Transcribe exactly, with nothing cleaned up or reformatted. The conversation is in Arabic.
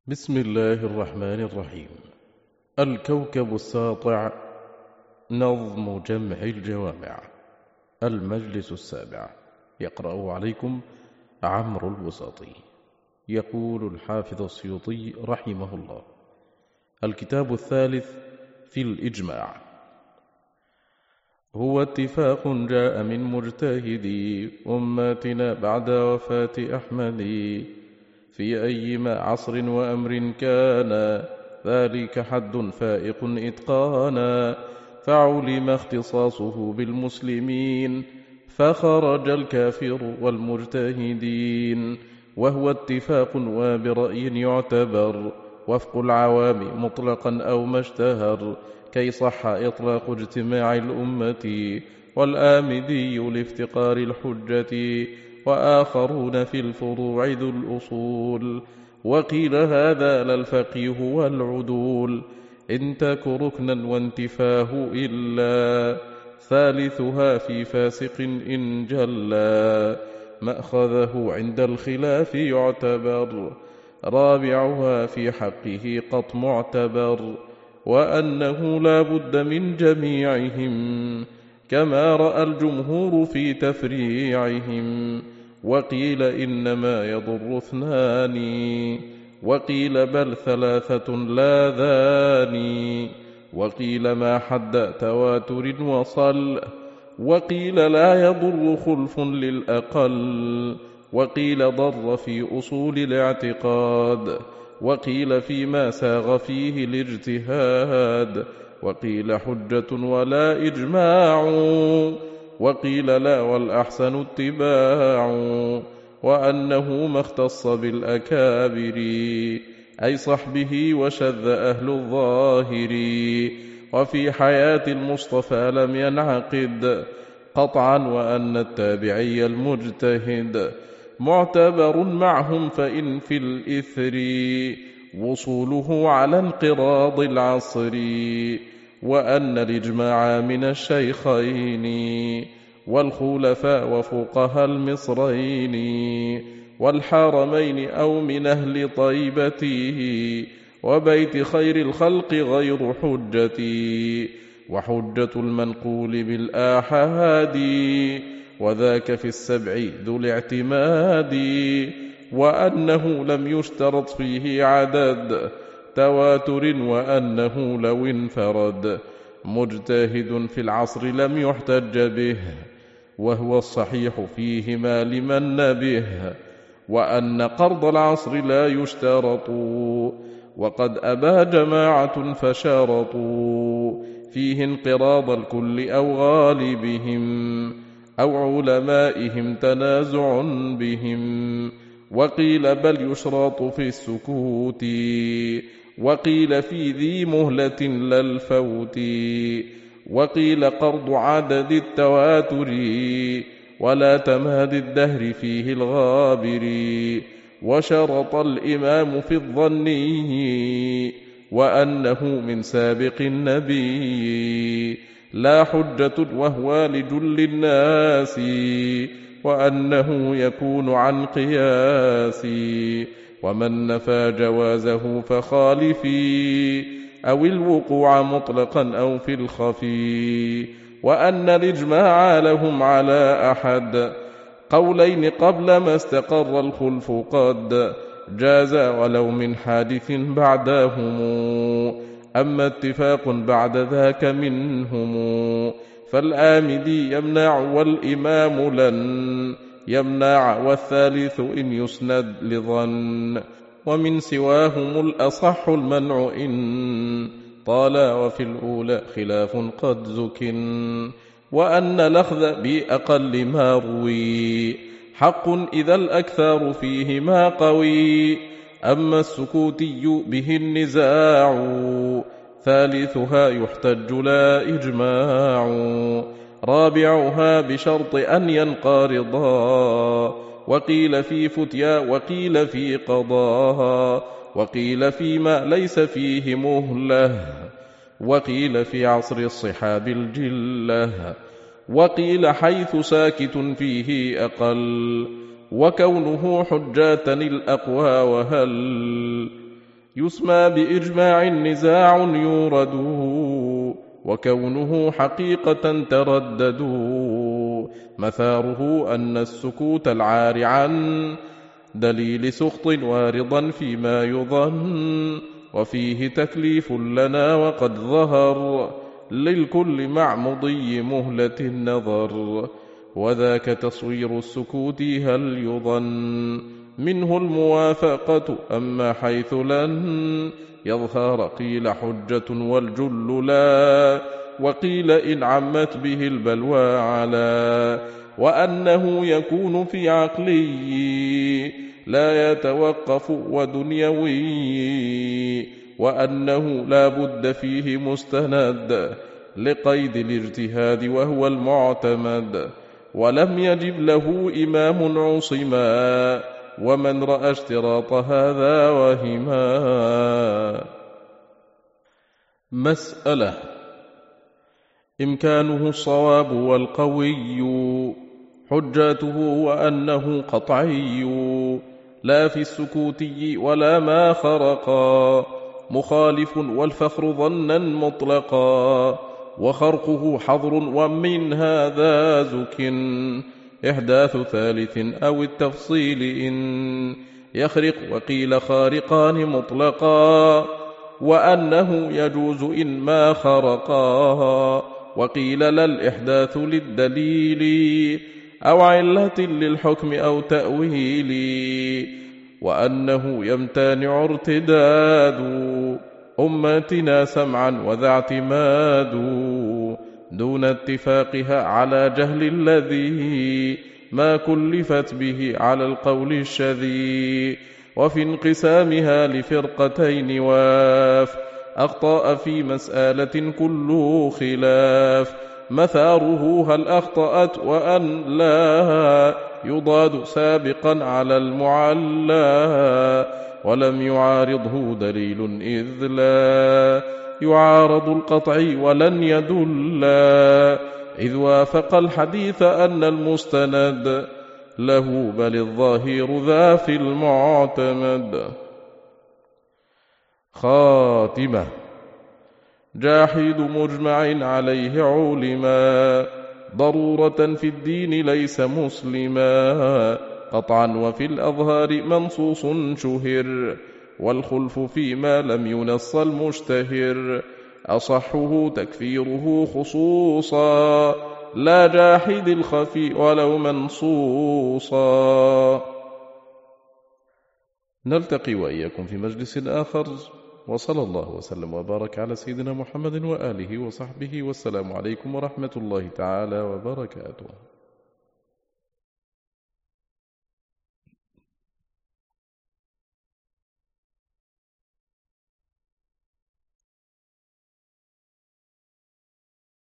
بسم الله الرحمن الرحيم. الكوكب الساطع، نظم جمع الجوامع، المجلس السابع. يقرأ عليكم عمرو الوساطي. يقول الحافظ السيوطي رحمه الله: الكتاب الثالث في الإجماع. هو اتفاق جاء من مجتهدي أماتنا بعد وفاة أحمد، في أيما عصر وأمر كان، ذلك حد فائق إتقانا، فعلم اختصاصه بالمسلمين، فخرج الكافر والمجتهدين. وهو اتفاق وبرأي يعتبر، وفق العوام مطلقا أو ما اشتهر، كي صح إطلاق اجتماع الأمة، والآمدي لافتقار الحجة، وآخرون في الفروع ذو الأصول. وقيل هذا لا الفقيه والعدول، إن تك ركنا وانتفاه إلا، ثالثها في فاسق إن جلا، مأخذه عند الخلاف يعتبر، رابعها في حقه قط معتبر، وأنه لا بد من جميعهم، كما رأى الجمهور في تفريعهم. وقيل إنما يضر اثنان، وقيل بل ثلاثة لا ذاني، وقيل ما حد تواتر وصل، وقيل لا يضر خلف للأقل، وقيل ضر في أصول الاعتقاد، وقيل فيما ساغ فيه الاجتهاد، وقيل حجة ولا إجماع، وقيل لا والأحسن اتباع، وأنه ما اختص بالأكابر، أي صحبه وشذ أهل الظاهر، وفي حياة المصطفى لم ينعقد قطعا، وأن التابعي المجتهد معتبر معهم، فإن في الإثر وصوله على انقراض العصر، وأن الإجماع من الشيخين والخلفاء وفقهاء المصرين والحرمين، أو من أهل طيبته وبيت خير الخلق غير حجتي، وحجة المنقول بالآحاد، وذاك في السبع ذو الاعتماد، وأنه لم يشترط فيه عدد تواتر، وأنه لو انفرد مجتهد في العصر لم يحتج به، وهو الصحيح فيهما لمن به، وأن قرض العصر لا يشترط، وقد أبى جماعة فشارطوا فيه انقراض الكل أو غالبهم، أو علمائهم تنازع بهم. وقيل بل يشرط في السكوت، وقيل في ذي مهلة لا الفوت، وقيل قرض عدد التواتر، ولا تماد الدهر فيه الغابر. وشرط الإمام في الظني، وأنه من سابق النبي لا حجة، وهو لجل الناس، وأنه يكون عن قياس. ومن نفى جوازه فخالفي، أو الوقوع مطلقا أو في الخفي. وأن الإجماع لهم على أحد قولين، قبل ما استقر الخلف قد جاز، ولو من حادث بعدهم، أما اتفاق بعد ذاك منهم، فالآمدي يمنع والإمام لن يمنع، والثالث إن يسند لظن، ومن سواهم الأصح المنع إن طال، وفي الأولى خلاف قد زكن. وأن الأخذ بأقل ما روي حق، إذا الأكثر فيهما قوي، أما السكوتي به النزاع، ثالثها يحتج لا إجماع، رابعها بشرط أن ينقرضا، وقيل في فتيا وقيل في قضاها، وقيل فيما ليس فيه مهلة، وقيل في عصر الصحاب الجلة، وقيل حيث ساكت فيه أقل، وكونه حجة الأقوى وهل يسمى بإجماع نزاع يورد وكونه حقيقة تردد مثاره أن السكوت العار عن دليل سخط وارضا فيما يظن وفيه تكليف لنا وقد ظهر للكل مع مضي مهلة النظر وذاك تصوير السكوت هل يظن منه الموافقة أما حيث لن يظهر قيل حجة والجل لا وقيل إن عمت به البلوى على وأنه يكون في عقلي لا يتوقف ودنيوي وأنه لا بد فيه مستند لقيد الاجتهاد وهو المعتمد ولم يجب له إمام عصما ومن رأى اشتراط هذا وهما. مسألة إمكانه الصواب والقوي حجته وأنه قطعي لا في السكوتي ولا ما خرقا مخالف والفخر ظنا مطلقا وخرقه حظر ومن هذا زك إحداث ثالث أو التفصيل إن يخرق وقيل خارقان مطلقا وأنه يجوز إن ما خرقا وقيل لا الإحداث للدليل أو علة للحكم أو تأويل وأنه يمتنع ارتداد أمتنا سمعا وذا اعتماد دون اتفاقها على جهل الذي ما كلفت به على القول الشذي وفي انقسامها لفرقتين واف أخطأ في مسألة كل خلاف مثاره هل أخطأت وأن لا يضاد سابقا على المعلى ولم يعارضه دليل إذ لا يعارض القطعي ولن يدل إذ وافق الحديث أن المستند له بل الظاهر ذا في المعتمد. خاتمة جاحد مجمع عليه علما ضرورة في الدين ليس مسلما قطعا وفي الأظهار منصوص شهر والخلف فيما لم ينص المشتهر أصحه تكفيره خصوصا لا جاحد الخفي ولو منصوصا. نلتقي وإياكم في مجلس آخر وصلى الله وسلم وبارك على سيدنا محمد وآله وصحبه والسلام عليكم ورحمة الله تعالى وبركاته.